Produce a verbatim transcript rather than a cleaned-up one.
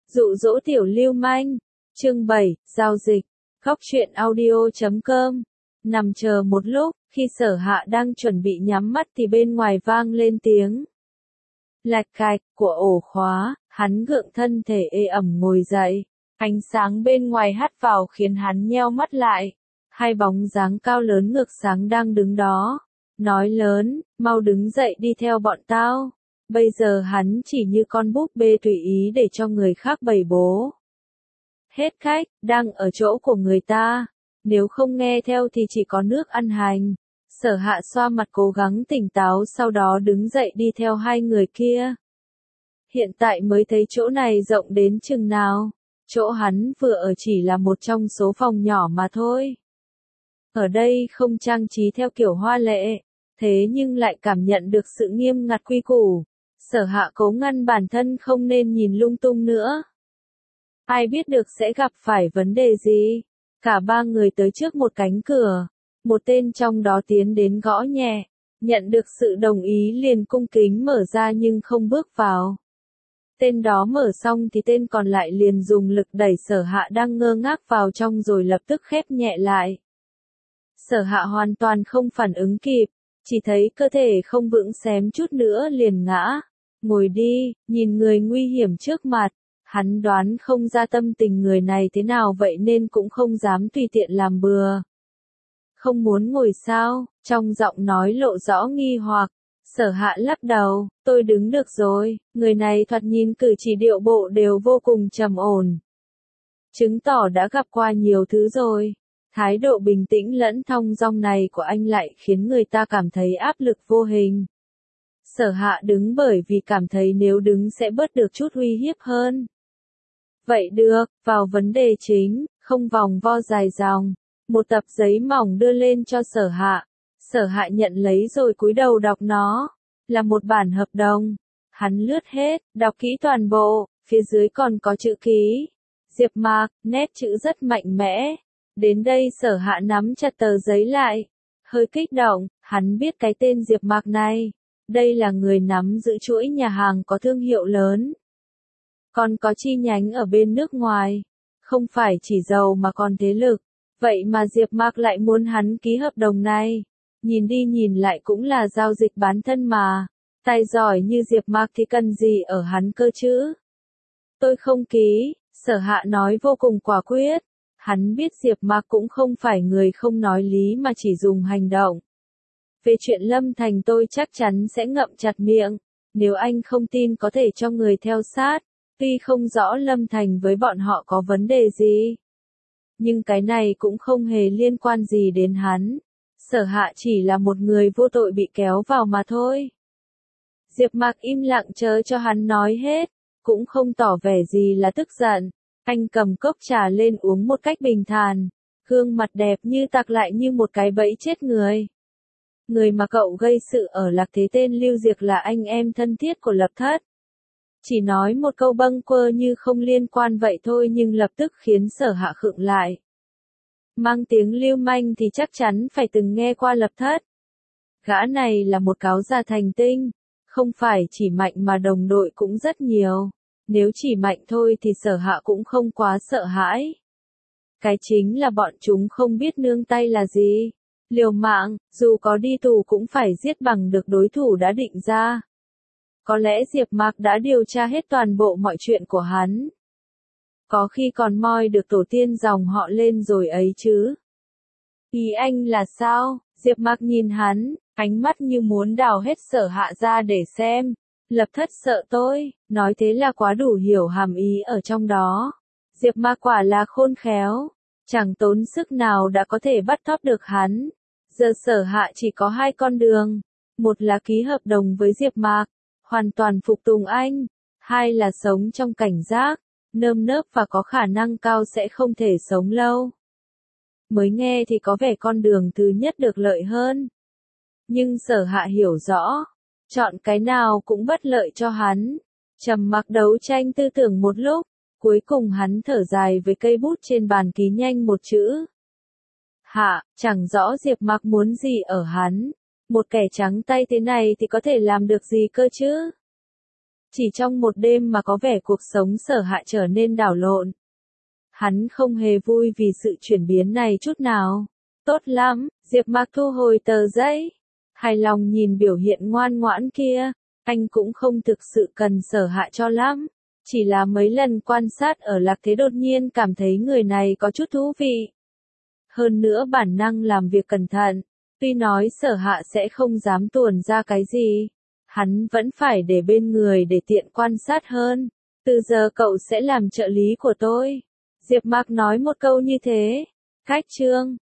Dụ dỗ tiểu lưu manh. Chương bảy, giao dịch. Góc truyện audio chấm com. Nằm chờ một lúc, khi Sở Hạ đang chuẩn bị nhắm mắt thì bên ngoài vang lên tiếng lạch cạch của ổ khóa, hắn gượng thân thể ê ẩm ngồi dậy. Ánh sáng bên ngoài hắt vào khiến hắn nheo mắt lại. Hai bóng dáng cao lớn ngược sáng đang đứng đó. Nói lớn, mau đứng dậy đi theo bọn tao. Bây giờ hắn chỉ như con búp bê tùy ý để cho người khác bày bố. Hết khách, đang ở chỗ của người ta. Nếu không nghe theo thì chỉ có nước ăn hành. Sở Hạ xoa mặt cố gắng tỉnh táo, sau đó đứng dậy đi theo hai người kia. Hiện tại mới thấy chỗ này rộng đến chừng nào. Chỗ hắn vừa ở chỉ là một trong số phòng nhỏ mà thôi. Ở đây không trang trí theo kiểu hoa lệ, thế nhưng lại cảm nhận được sự nghiêm ngặt quy củ. Sở Hạ cố ngăn bản thân không nên nhìn lung tung nữa. Ai biết được sẽ gặp phải vấn đề gì. Cả ba người tới trước một cánh cửa. Một tên trong đó tiến đến gõ nhẹ. Nhận được sự đồng ý liền cung kính mở ra nhưng không bước vào. Tên đó mở xong thì tên còn lại liền dùng lực đẩy Sở Hạ đang ngơ ngác vào trong rồi lập tức khép nhẹ lại. Sở Hạ hoàn toàn không phản ứng kịp. Chỉ thấy cơ thể không vững xém chút nữa liền ngã. Ngồi đi, nhìn người nguy hiểm trước mặt. Hắn đoán không ra tâm tình người này thế nào vậy nên cũng không dám tùy tiện làm bừa. Không muốn ngồi sao? Trong giọng nói lộ rõ nghi hoặc. Sở Hạ lắc đầu, tôi đứng được rồi. Người này thoạt nhìn cử chỉ điệu bộ đều vô cùng trầm ổn. Chứng tỏ đã gặp qua nhiều thứ rồi. Thái độ bình tĩnh lẫn thong dong này của anh lại khiến người ta cảm thấy áp lực vô hình. Sở Hạ đứng bởi vì cảm thấy nếu đứng sẽ bớt được chút uy hiếp hơn. Vậy được, vào vấn đề chính, không vòng vo dài dòng. Một tập giấy mỏng đưa lên cho Sở Hạ. Sở Hạ nhận lấy rồi cúi đầu đọc nó. Là một bản hợp đồng. Hắn lướt hết, đọc kỹ toàn bộ, phía dưới còn có chữ ký. Diệp Mạc, nét chữ rất mạnh mẽ. Đến đây Sở Hạ nắm chặt tờ giấy lại. Hơi kích động, hắn biết cái tên Diệp Mạc này. Đây là người nắm giữ chuỗi nhà hàng có thương hiệu lớn. Còn có chi nhánh ở bên nước ngoài. Không phải chỉ giàu mà còn thế lực. Vậy mà Diệp Mạc lại muốn hắn ký hợp đồng này. Nhìn đi nhìn lại cũng là giao dịch bán thân mà. Tài giỏi như Diệp Mạc thì cần gì ở hắn cơ chứ? Tôi không ký, Sở Hạ nói vô cùng quả quyết. Hắn biết Diệp Mạc cũng không phải người không nói lý mà chỉ dùng hành động. Về chuyện Lâm Thành tôi chắc chắn sẽ ngậm chặt miệng. Nếu anh không tin có thể cho người theo sát. Tuy không rõ Lâm Thành với bọn họ có vấn đề gì. Nhưng cái này cũng không hề liên quan gì đến hắn. Sở Hạ chỉ là một người vô tội bị kéo vào mà thôi. Diệp Mạc im lặng chờ cho hắn nói hết. Cũng không tỏ vẻ gì là tức giận. Anh cầm cốc trà lên uống một cách bình thản. Gương mặt đẹp như tạc lại như một cái bẫy chết người. Người mà cậu gây sự ở Lạc Thế tên Lưu Diệc là anh em thân thiết của Lập Thất. Chỉ nói một câu bâng quơ như không liên quan vậy thôi nhưng lập tức khiến Sở Hạ khựng lại. Mang tiếng lưu manh thì chắc chắn phải từng nghe qua Lập Thất. Gã này là một cáo già thành tinh. Không phải chỉ mạnh mà đồng đội cũng rất nhiều. Nếu chỉ mạnh thôi thì Sở Hạ cũng không quá sợ hãi. Cái chính là bọn chúng không biết nương tay là gì. Liều mạng, dù có đi tù cũng phải giết bằng được đối thủ đã định ra. Có lẽ Diệp Mạc đã điều tra hết toàn bộ mọi chuyện của hắn. Có khi còn moi được tổ tiên dòng họ lên rồi ấy chứ. Ý anh là sao? Diệp Mạc nhìn hắn, ánh mắt như muốn đào hết Sở Hạ ra để xem. Lập Thất sợ tôi, nói thế là quá đủ hiểu hàm ý ở trong đó. Diệp Mạc quả là khôn khéo, chẳng tốn sức nào đã có thể bắt thóp được hắn. Giờ Sở Hạ chỉ có hai con đường. Một là ký hợp đồng với Diệp Mạc, hoàn toàn phục tùng anh. Hai là sống trong cảnh giác, nơm nớp và có khả năng cao sẽ không thể sống lâu. Mới nghe thì có vẻ con đường thứ nhất được lợi hơn. Nhưng Sở Hạ hiểu rõ, chọn cái nào cũng bất lợi cho hắn. Trầm mặc đấu tranh tư tưởng một lúc, cuối cùng hắn thở dài với cây bút trên bàn ký nhanh một chữ. Hạ, chẳng rõ Diệp Mạc muốn gì ở hắn. Một kẻ trắng tay thế này thì có thể làm được gì cơ chứ? Chỉ trong một đêm mà có vẻ cuộc sống Sở Hạ trở nên đảo lộn. Hắn không hề vui vì sự chuyển biến này chút nào. Tốt lắm, Diệp Mạc thu hồi tờ giấy. Hài lòng nhìn biểu hiện ngoan ngoãn kia. Anh cũng không thực sự cần Sở Hạ cho lắm. Chỉ là mấy lần quan sát ở Lạc Thế đột nhiên cảm thấy người này có chút thú vị. Hơn nữa bản năng làm việc cẩn thận. Tuy nói Sở Hạ sẽ không dám tuồn ra cái gì. Hắn vẫn phải để bên người để tiện quan sát hơn. Từ giờ cậu sẽ làm trợ lý của tôi. Diệp Mạc nói một câu như thế. Cách chương